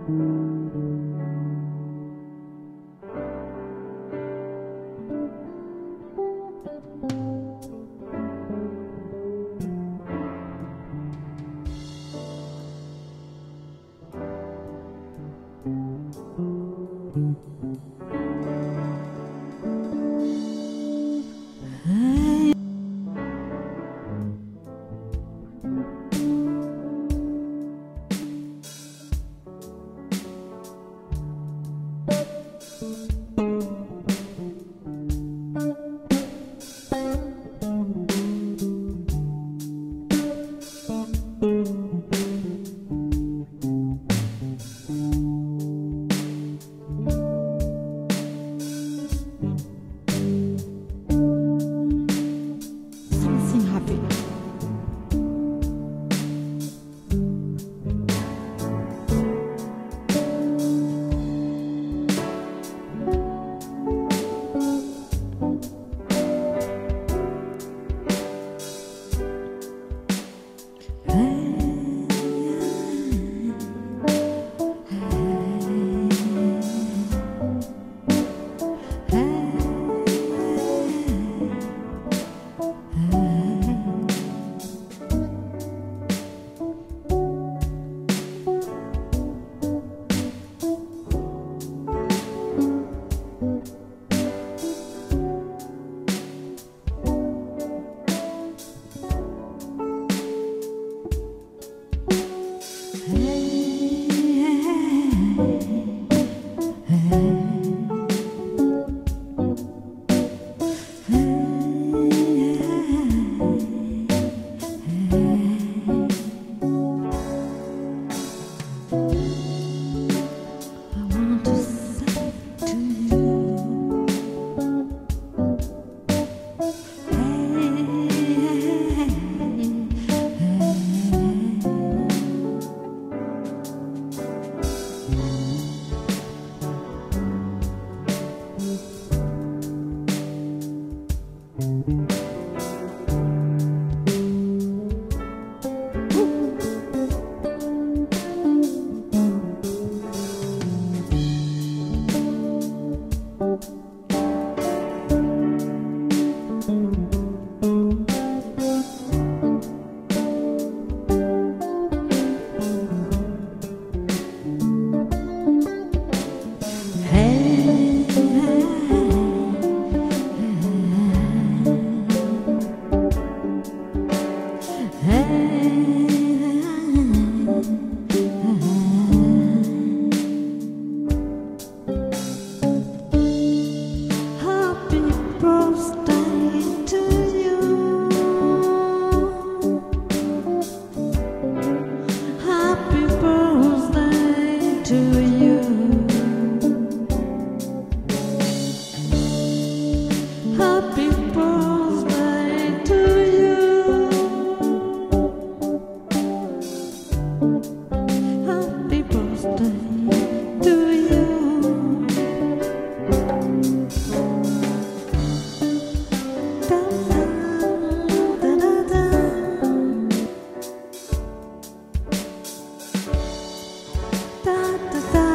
da da da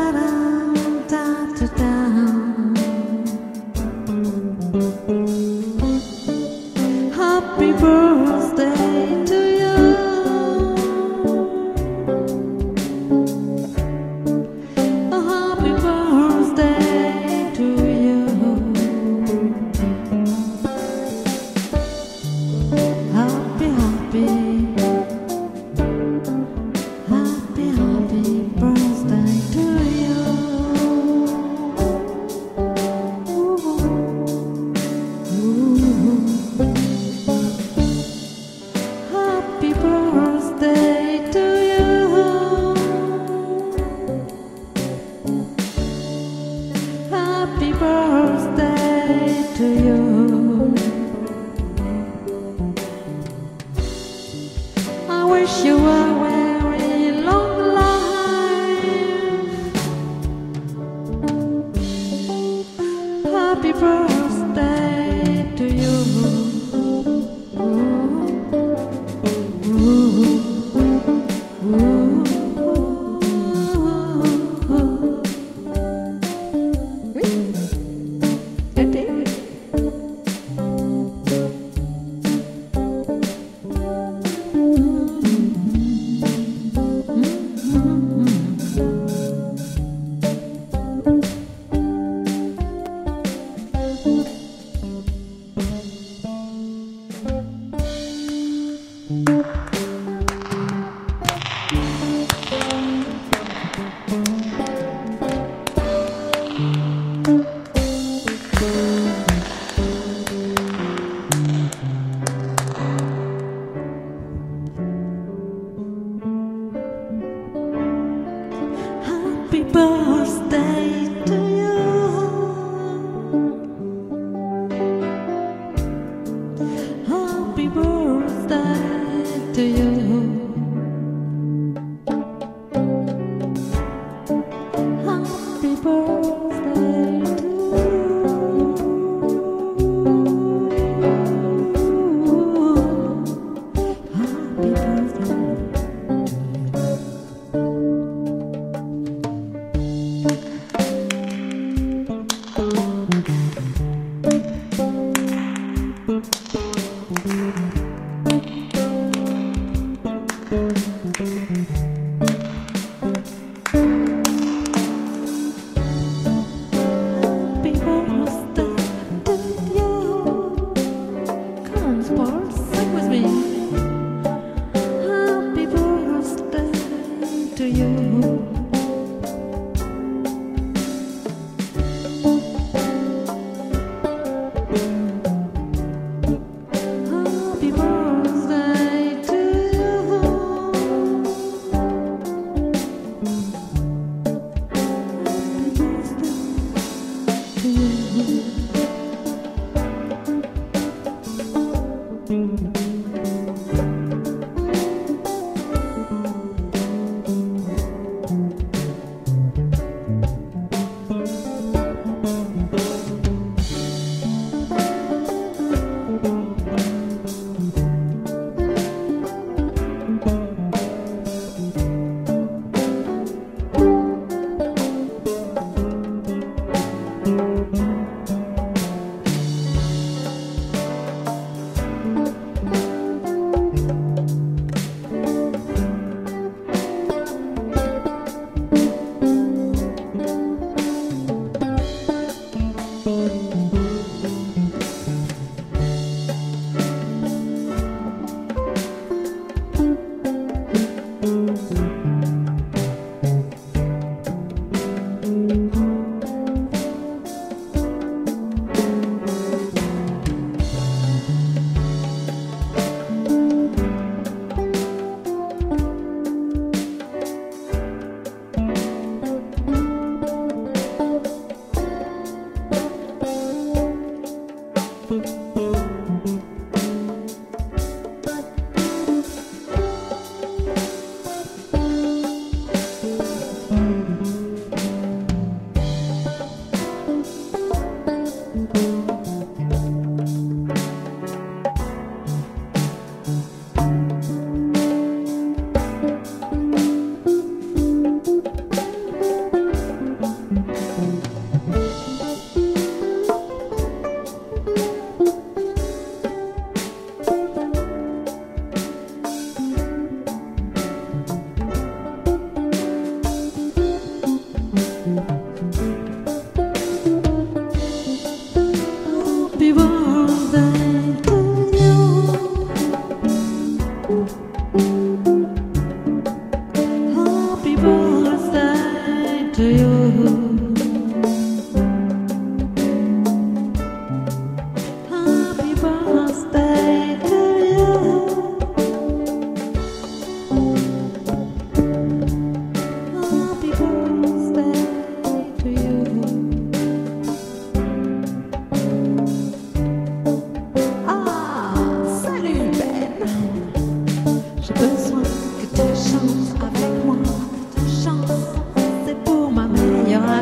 birthday to you. Happy birthday to you. Happy birthday to you. Happy birthday. Happy birthday to you. Come on, sports, sing with me. Happy birthday to you. Happy birthday to you. Happy birthday to you. Happy birthday to you. Happy birthday to you. Happy birthday to you. J'ai besoin que tu chantes avec moi. Ta chance, c'est pour ma meilleure amie.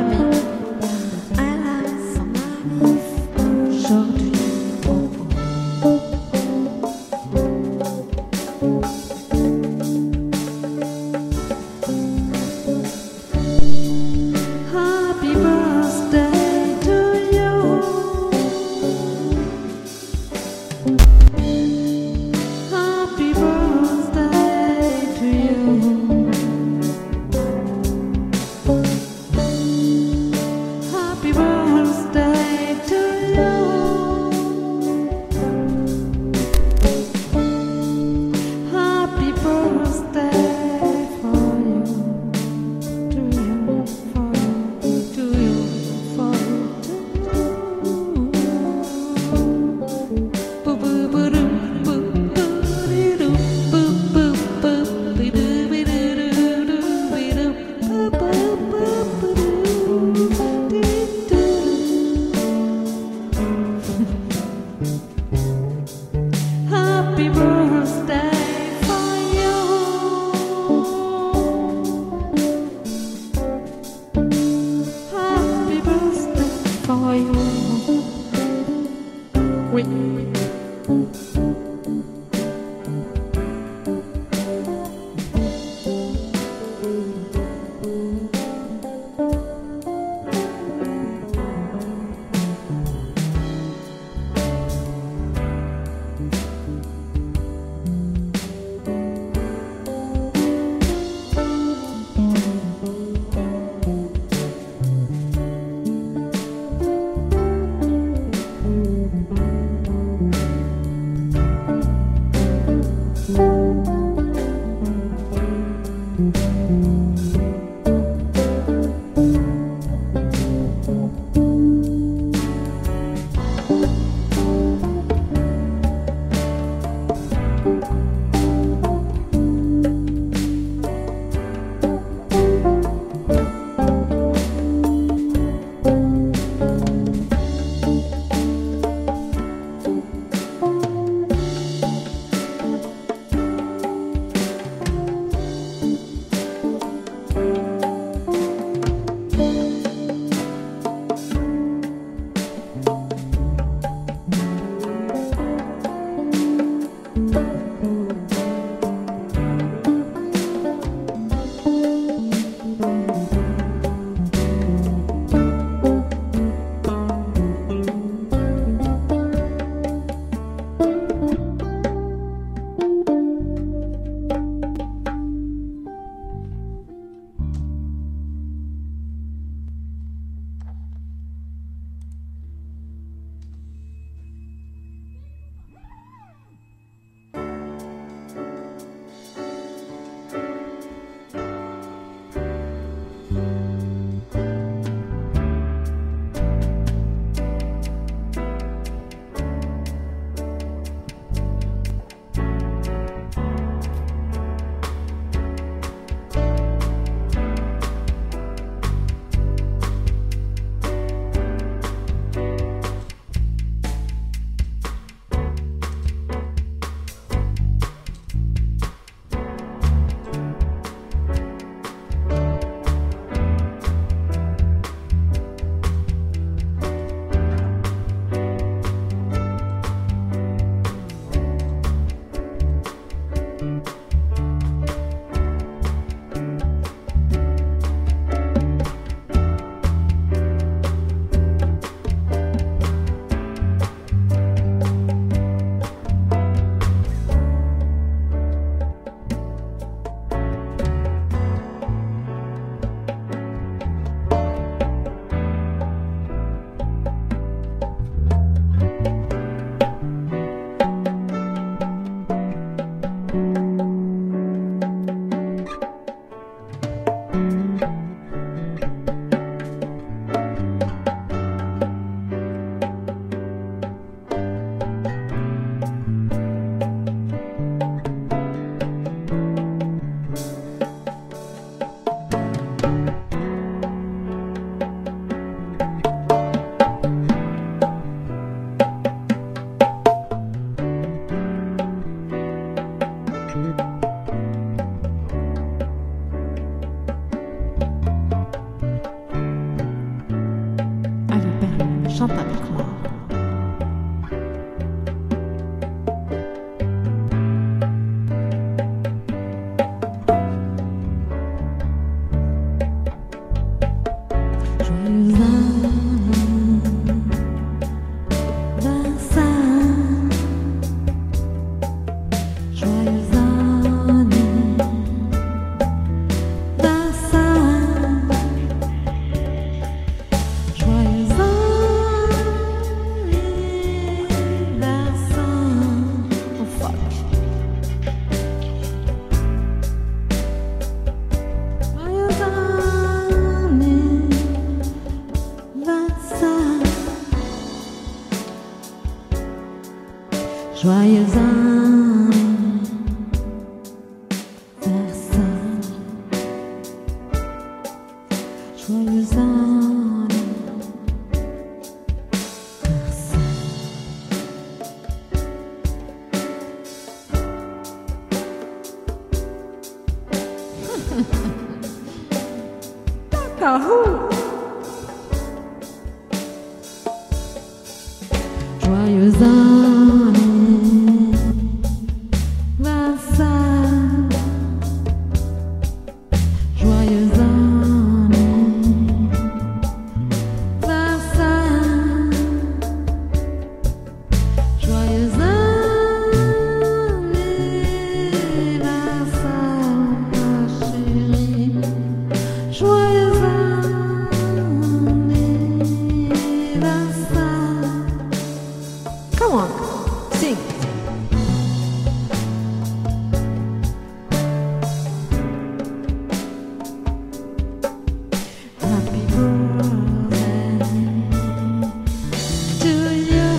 Chantal Cran. Joyeux anniversaire, joyeux anniversaire. D'accord. Joyeux anniversaire, joyeux anniversaire, joyeux anniversaire, chérie, joyeux anniversaire. Come on, sing. Happy birthday to you.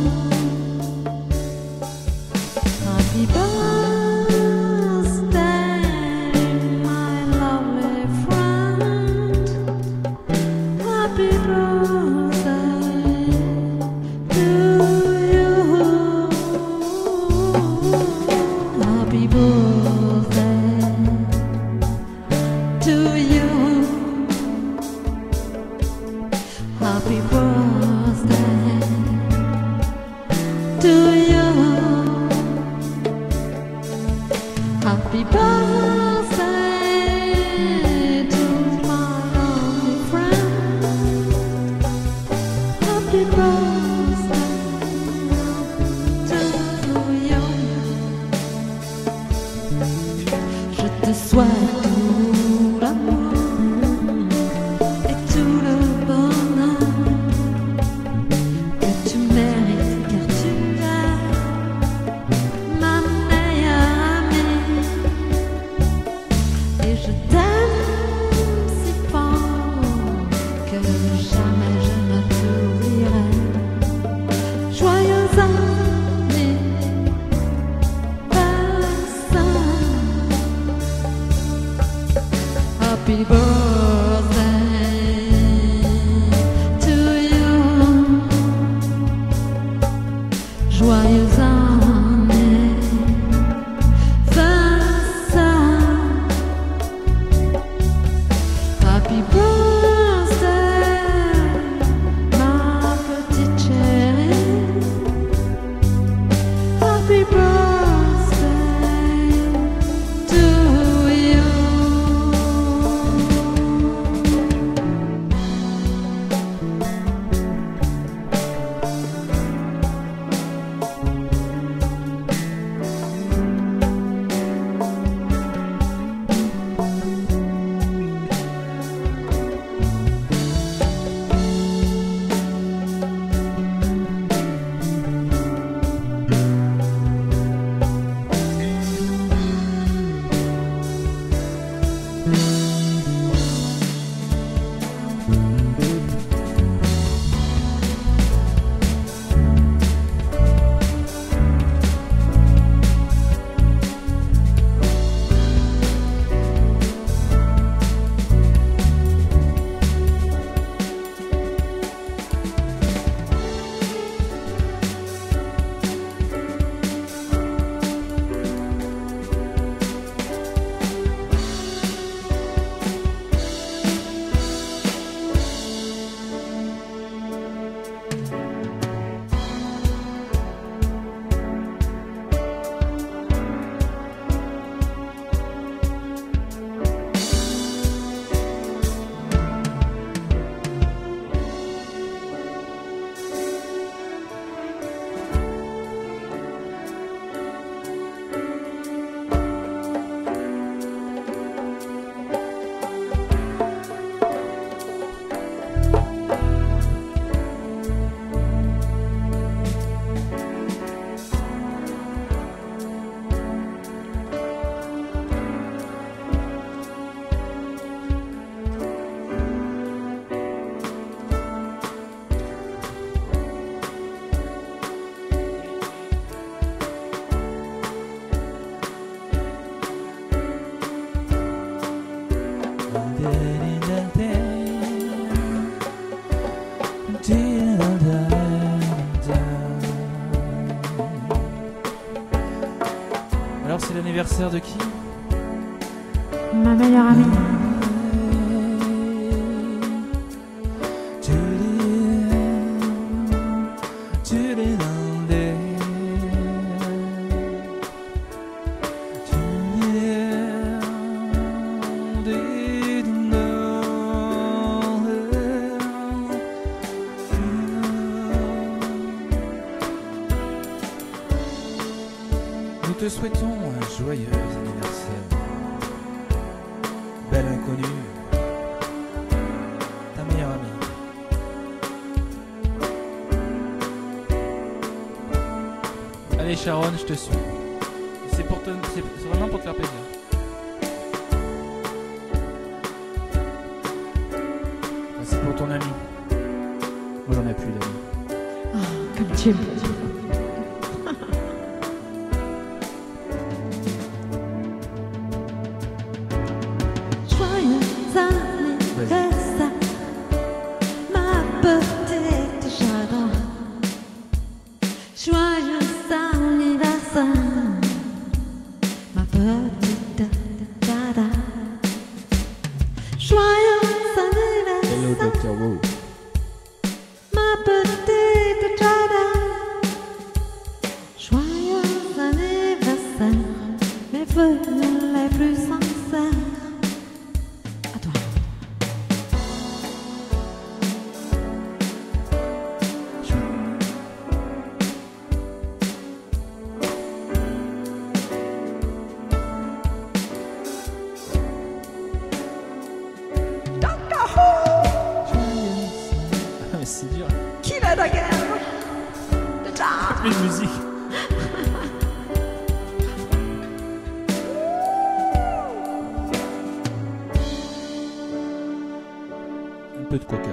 Happy birthday, my lovely friend. Happy birthday to you. Happy birthday to you. Happy birthday to you. Happy birthday to my lovely friend. Happy birthday to you. Je te souhaite tout l'amour et tout le bonheur que tu mérites, car tu es ma meilleure amie. Et je t'aime si fort que jamais je ne t'oublierai. L'anniversaire de qui? Ma meilleure amie. Nous te souhaitons un joyeux anniversaire. Belle inconnue, ta meilleure amie. Allez Sharon, je te suis. C'est vraiment pour te faire plaisir. C'est pour ton ami. Moi j'en ai plus d'amis. Oh, comme tu es beau. Hello Dr. Wu. Ma petite Jada, joyeux anniversaire, mes vœux les plus sincères. À toi. C'est dur. Qui va la guerre? Plus de musique. Un peu de coca.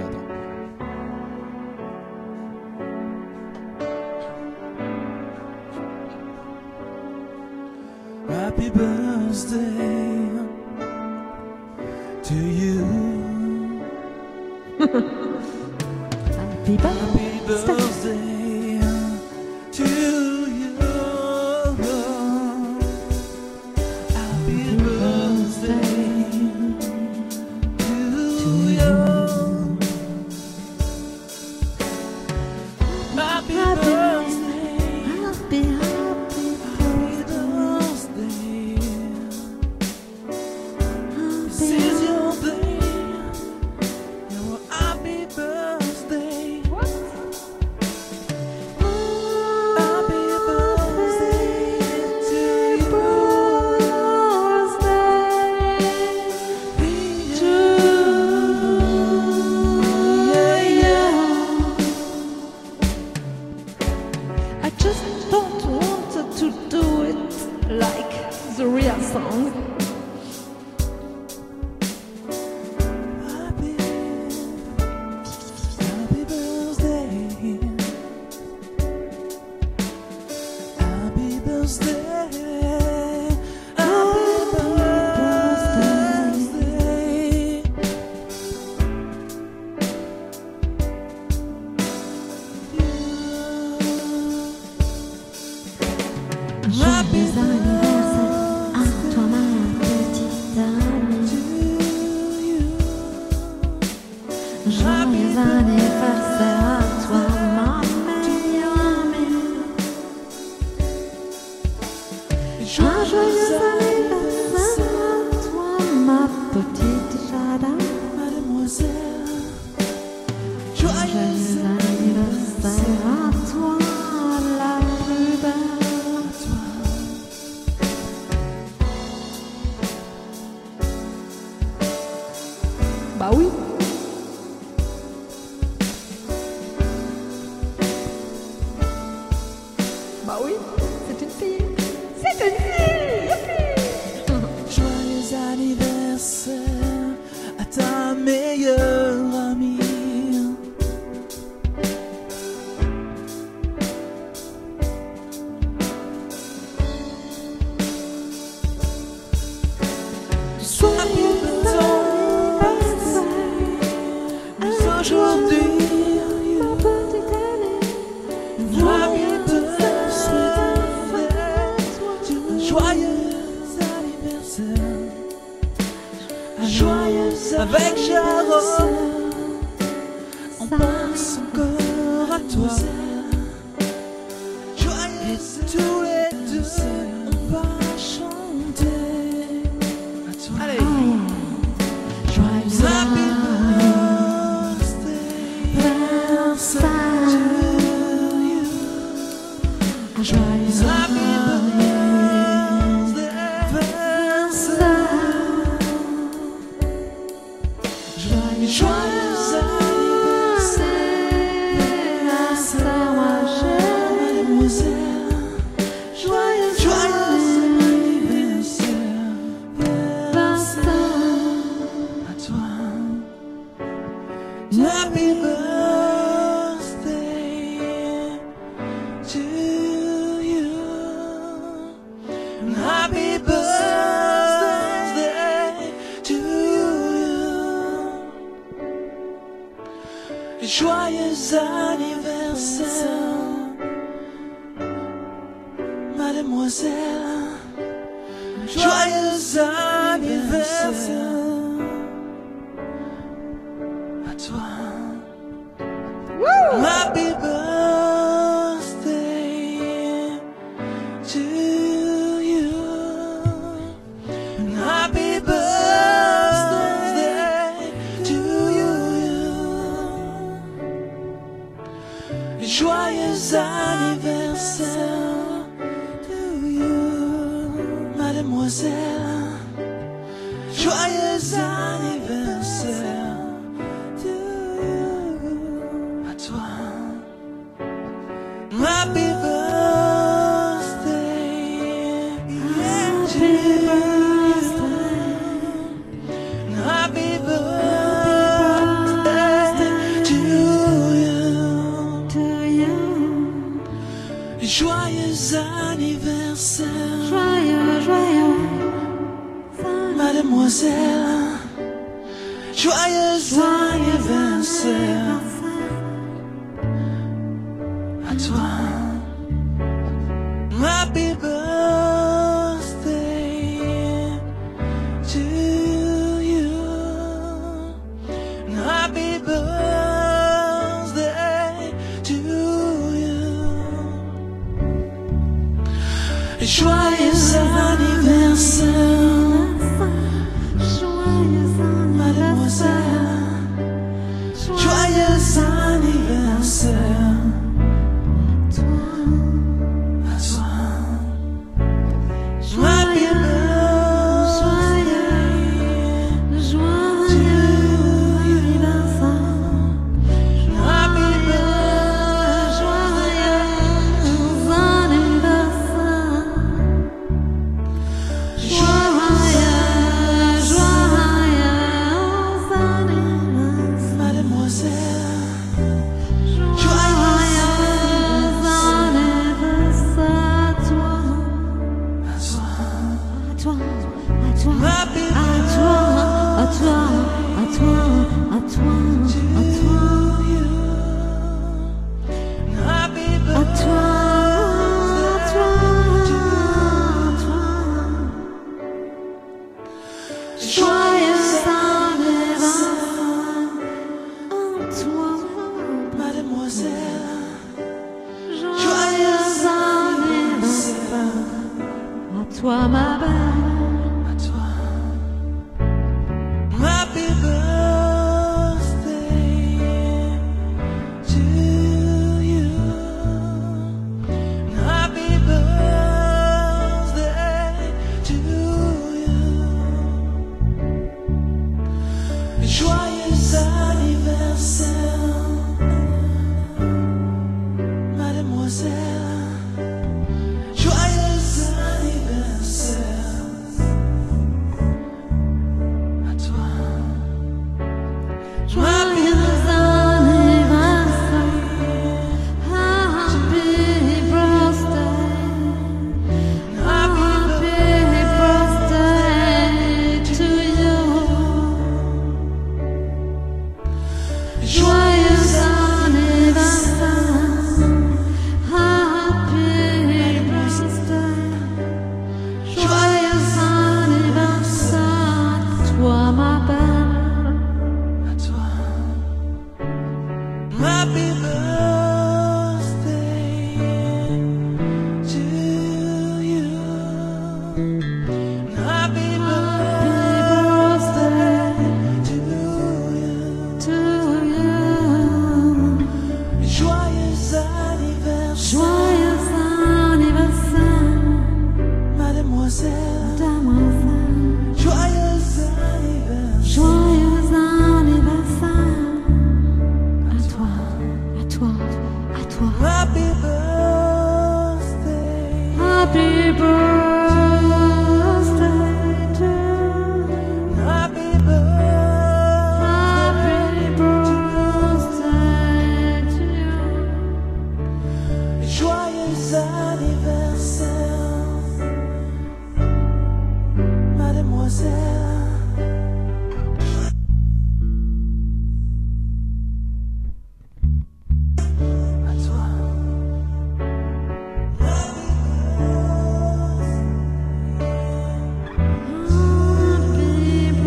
Happy birthday to you. Happy birthday to you. Happy birthday to you. Happy birthday. Happy birthday. This is your day. Your happy birthday. I just don't want to do it like the real song. Happy birthday. Happy birthday. Happy birthday. Joyeux anniversaire à toi ma petite amie. Joyeux anniversaire à toi ma meilleure amie. Joyeux anniversaire à toi ma petite Jada. Mademoiselle. Joyeux anniversaire à toi la plus belle. Bah oui. Bah oui, c'est une fille. C'est une fille. Youpi. Joyeux anniversaire à ta meilleure amie. Aujourd'hui, ma petite amie. joyeux anniversaire, joyeux Joyeux Happy birthday to you. Happy birthday to you. Joyeux anniversaire, mademoiselle. Joyeux anniversaire à toi. Happy birthday to you. Happy birthday to you. Joyeux anniversaire to you, mademoiselle. Joyeux anniversaire to you, à toi. Happy birthday, happy birthday to you. Joyeux anniversaire, mademoiselle. Joyeux anniversaire à toi. Happy birthday to you. Happy birthday to you. Joyeux anniversaire, mademoiselle. Joyeux anniversaire à toi. Happy toi ma belle, à toi. Happy birthday to you. Happy birthday to you. Joyeux anniversaire, mademoiselle. Joyeux anniversaire à toi. Happy Happy birthday to you. Happy birthday to you. Joyeux anniversaire. joyeux anniversaire. Happy birthday to Happy birthday to you. Joyeux anniversaire, mademoiselle. À toi. Happy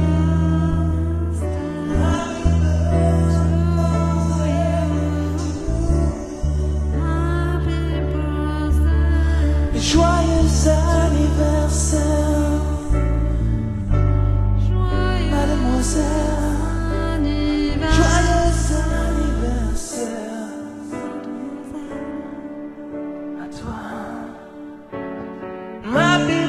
birthday. Joyeux anniversaire, mademoiselle. Joyeux anniversaire à toi. Happy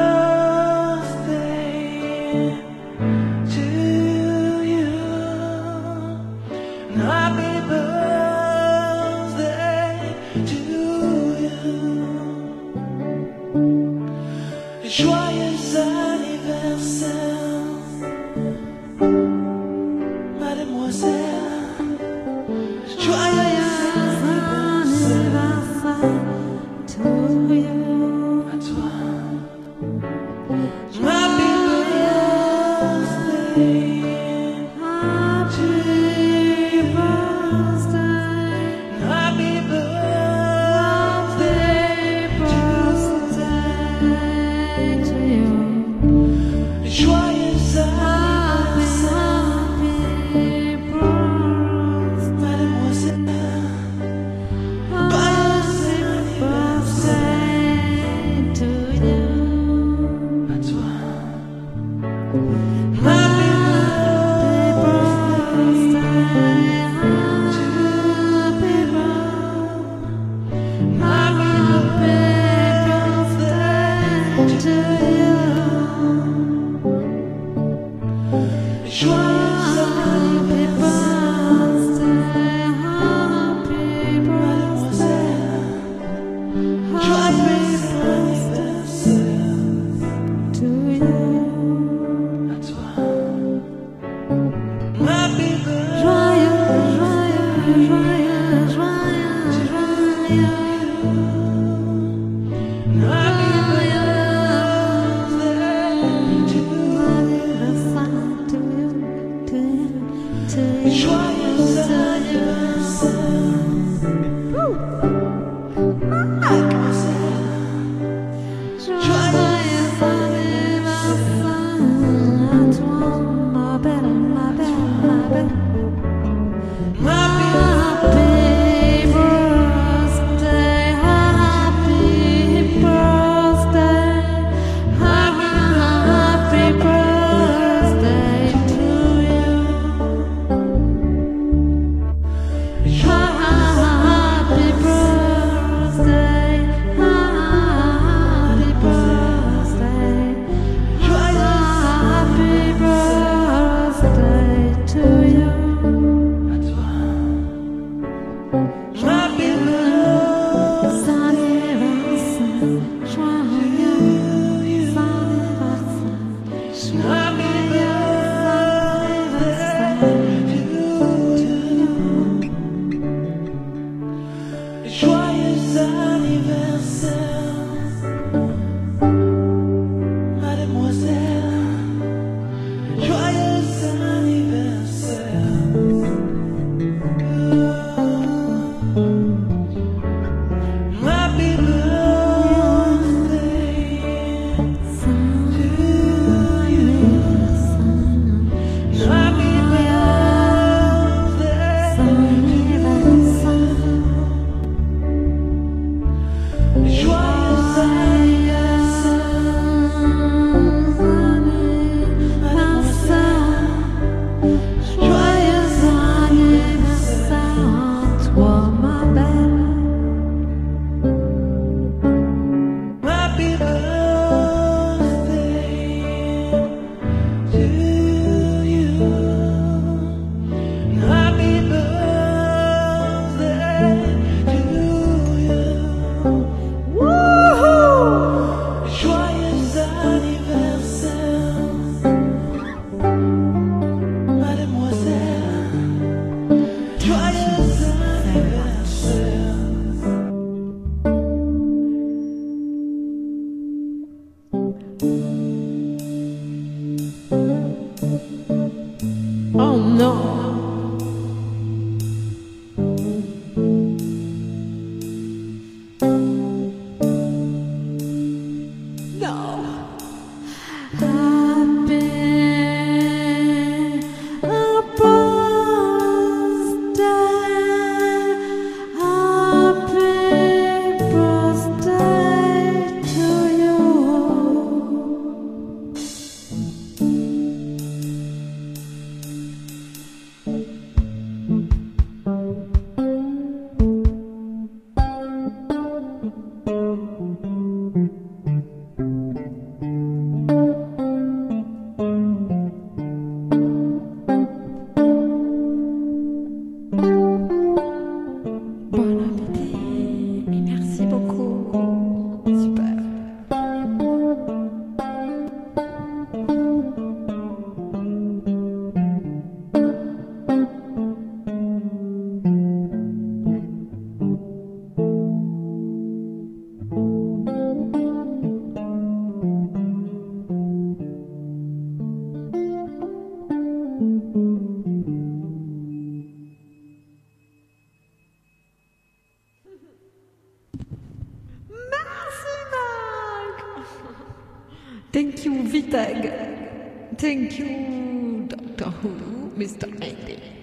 birthday to you. Happy birthday to you. Joyeux anniversaire, mademoiselle. Joyeux anniversaire To you. à toi. Happy birthday to you. Thank you, Vitag. Thank you, Doctor Who, Mr. Andy.